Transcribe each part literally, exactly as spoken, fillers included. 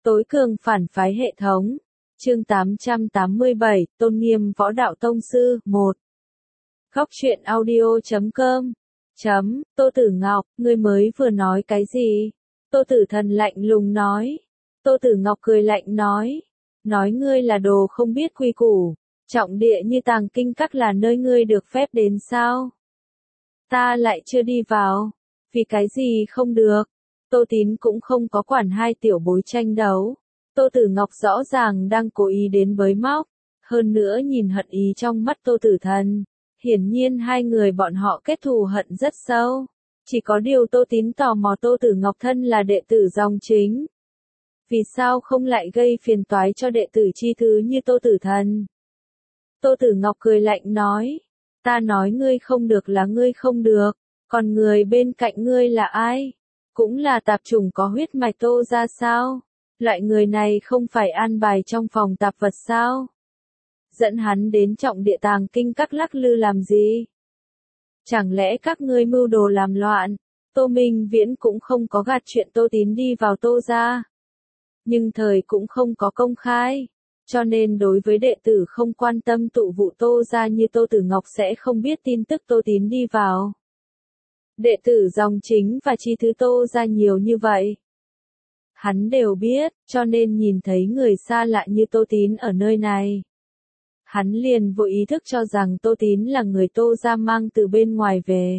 Tối cường phản phái hệ thống. Chương tám trăm tám mươi bảy, Tôn Nghiêm Võ Đạo Tông Sư, một. Góc truyện audio chấm com. Chấm, Tô Tử Ngọc, ngươi mới vừa nói cái gì? Tô Tử Thần lạnh lùng nói. Tô Tử Ngọc cười lạnh nói. Nói ngươi là đồ không biết quy củ. Trọng địa như Tàng Kinh Các là nơi ngươi được phép đến sao? Ta lại chưa đi vào. Vì cái gì không được? Tô Tín cũng không có quản hai tiểu bối tranh đấu. Tô Tử Ngọc rõ ràng đang cố ý đến bới móc. Hơn nữa nhìn hận ý trong mắt Tô Tử Thần. Hiển nhiên hai người bọn họ kết thù hận rất sâu. Chỉ có điều Tô Tín tò mò Tô Tử Ngọc thân là đệ tử dòng chính. Vì sao không lại gây phiền toái cho đệ tử chi thứ như Tô Tử Thần? Tô Tử Ngọc cười lạnh nói. Ta nói ngươi không được là ngươi không được. Còn người bên cạnh ngươi là ai? Cũng là tạp chủng có huyết mạch Tô ra sao? Loại người này không phải an bài trong phòng tạp vật sao? Dẫn hắn đến trọng địa Tàng Kinh Các lắc lư làm gì? Chẳng lẽ các ngươi mưu đồ làm loạn? Tô Minh Viễn cũng không có gạt chuyện Tô Tín đi vào Tô ra. Nhưng thời cũng không có công khai. Cho nên đối với đệ tử không quan tâm tụ vụ Tô ra như Tô Tử Ngọc sẽ không biết tin tức Tô Tín đi vào. Đệ tử dòng chính và chi thứ Tô ra nhiều như vậy. Hắn đều biết, cho nên nhìn thấy người xa lạ như Tô Tín ở nơi này. Hắn liền vô ý thức cho rằng Tô Tín là người Tô ra mang từ bên ngoài về.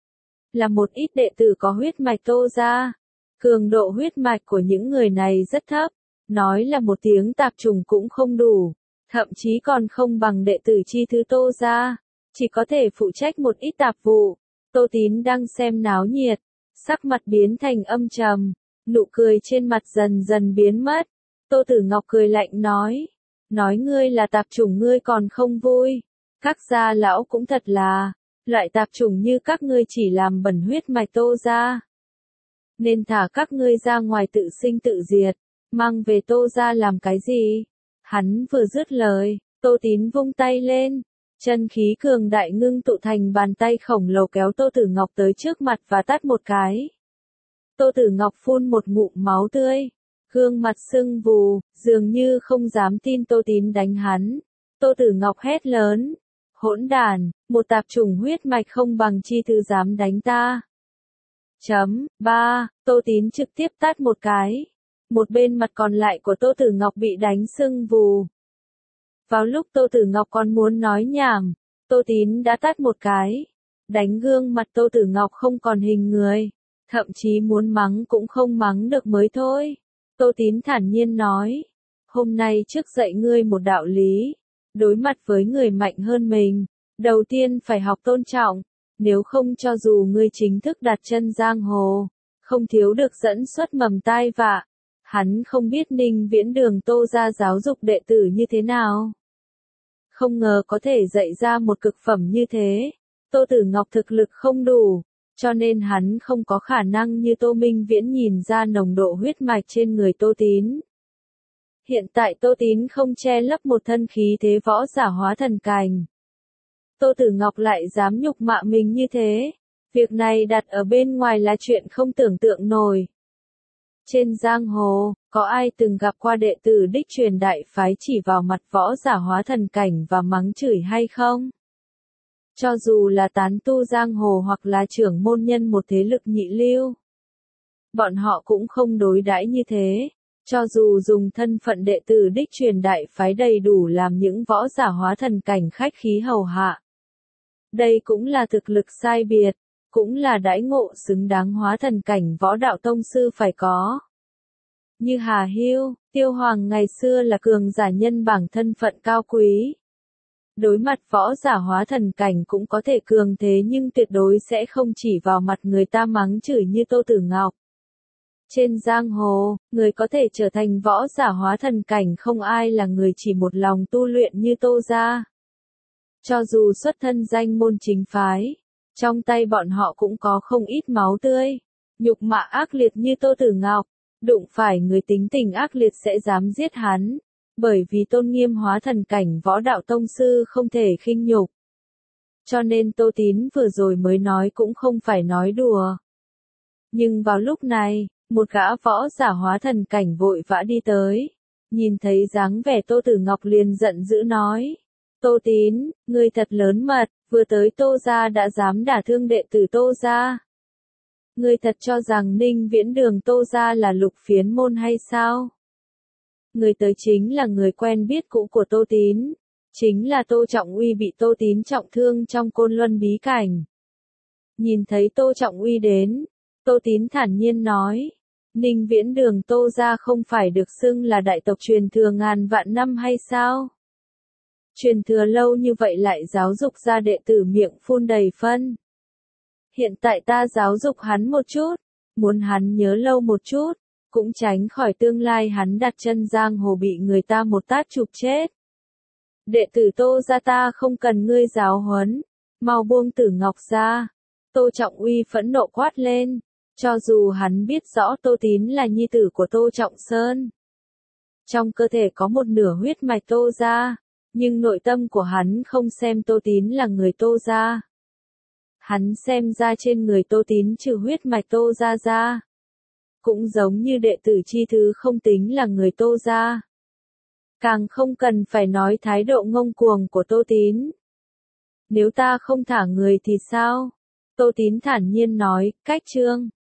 Là một ít đệ tử có huyết mạch Tô ra. Cường độ huyết mạch của những người này rất thấp. Nói là một tiếng tạp chủng cũng không đủ. Thậm chí còn không bằng đệ tử chi thứ Tô ra. Chỉ có thể phụ trách một ít tạp vụ. Tô Tín đang xem náo nhiệt. Sắc mặt biến thành âm trầm. Nụ cười trên mặt dần dần biến mất. Tô Tử Ngọc cười lạnh nói. Nói ngươi là tạp chủng ngươi còn không vui. Các gia lão cũng thật là. Loại tạp chủng như các ngươi chỉ làm bẩn huyết mạch Tô ra. Nên thả các ngươi ra ngoài tự sinh tự diệt. Mang về Tô ra làm cái gì? Hắn vừa dứt lời. Tô Tín vung tay lên. Chân khí cường đại ngưng tụ thành bàn tay khổng lồ kéo Tô Tử Ngọc tới trước mặt và tát một cái. Tô Tử Ngọc phun một ngụm máu tươi. Gương mặt sưng vù, dường như không dám tin Tô Tín đánh hắn. Tô Tử Ngọc hét lớn. Hỗn đản, một tạp chủng huyết mạch không bằng chi thứ dám đánh ta. Chấm, ba, Tô Tín trực tiếp tát một cái. Một bên mặt còn lại của Tô Tử Ngọc bị đánh sưng vù. Vào lúc Tô Tử Ngọc còn muốn nói nhảm, Tô Tín đã tát một cái. Đánh gương mặt Tô Tử Ngọc không còn hình người. Thậm chí muốn mắng cũng không mắng được mới thôi. Tô Tín thản nhiên nói. Hôm nay trước dạy ngươi một đạo lý. Đối mặt với người mạnh hơn mình. Đầu tiên phải học tôn trọng. Nếu không cho dù ngươi chính thức đặt chân giang hồ. Không thiếu được dẫn xuất mầm tai vạ. Hắn không biết Ninh Viễn Đường Tô ra giáo dục đệ tử như thế nào. Không ngờ có thể dạy ra một cực phẩm như thế. Tô Tử Ngọc thực lực không đủ. Cho nên hắn không có khả năng như Tô Minh Viễn nhìn ra nồng độ huyết mạch trên người Tô Tín. Hiện tại Tô Tín không che lấp một thân khí thế võ giả hóa thần cảnh. Tô Tử Ngọc lại dám nhục mạ mình như thế. Việc này đặt ở bên ngoài là chuyện không tưởng tượng nổi. Trên giang hồ, có ai từng gặp qua đệ tử đích truyền đại phái chỉ vào mặt võ giả hóa thần cảnh và mắng chửi hay không? Cho dù là tán tu giang hồ hoặc là trưởng môn nhân một thế lực nhị lưu. Bọn họ cũng không đối đãi như thế. Cho dù dùng thân phận đệ tử đích truyền đại phái đầy đủ làm những võ giả hóa thần cảnh khách khí hầu hạ. Đây cũng là thực lực sai biệt. Cũng là đãi ngộ xứng đáng hóa thần cảnh võ đạo tông sư phải có. Như Hà Hưu, Tiêu Hoàng ngày xưa là cường giả nhân bảng thân phận cao quý. Đối mặt võ giả hóa thần cảnh cũng có thể cường thế nhưng tuyệt đối sẽ không chỉ vào mặt người ta mắng chửi như Tô Tử Ngọc. Trên giang hồ, người có thể trở thành võ giả hóa thần cảnh không ai là người chỉ một lòng tu luyện như Tô ra. Cho dù xuất thân danh môn chính phái. Trong tay bọn họ cũng có không ít máu tươi. Nhục mạ ác liệt như Tô Tử Ngọc. Đụng phải người tính tình ác liệt sẽ dám giết hắn. Bởi vì tôn nghiêm hóa thần cảnh võ đạo tông sư không thể khinh nhục. Cho nên Tô Tín vừa rồi mới nói cũng không phải nói đùa. Nhưng vào lúc này, Một gã võ giả hóa thần cảnh vội vã đi tới. Nhìn thấy dáng vẻ Tô Tử Ngọc liền giận dữ nói. Tô Tín, ngươi thật lớn mật, vừa tới Tô gia đã dám đả thương đệ tử Tô gia. Ngươi thật cho rằng Ninh Viễn Đường Tô gia là Lục Phiến môn hay sao? Người tới chính là người quen biết cũ của Tô Tín. Chính là Tô Trọng Uy bị Tô Tín trọng thương trong Côn Luân bí cảnh. Nhìn thấy Tô Trọng Uy đến, Tô Tín thản nhiên nói. Ninh Viễn Đường Tô gia không phải được xưng là đại tộc truyền thừa ngàn vạn năm hay sao? Truyền thừa lâu như vậy lại giáo dục ra đệ tử miệng phun đầy phân. Hiện tại ta giáo dục hắn một chút, muốn hắn nhớ lâu một chút, cũng tránh khỏi tương lai hắn đặt chân giang hồ bị người ta một tát chụp chết. Đệ tử Tô gia ta không cần ngươi giáo huấn, mau buông Tử Ngọc ra. Tô Trọng Uy phẫn nộ quát lên, cho dù hắn biết rõ Tô Tín là nhi tử của Tô Trọng Sơn. Trong cơ thể có một nửa huyết mạch Tô gia, nhưng nội tâm của hắn không xem Tô Tín là người Tô gia. Hắn xem ra trên người Tô Tín trừ huyết mạch Tô gia ra. Cũng giống như đệ tử chi thứ không tính là người Tô gia. Càng không cần phải nói thái độ ngông cuồng của Tô Tín. Nếu ta không thả người thì sao? Tô Tín thản nhiên nói, cách trương.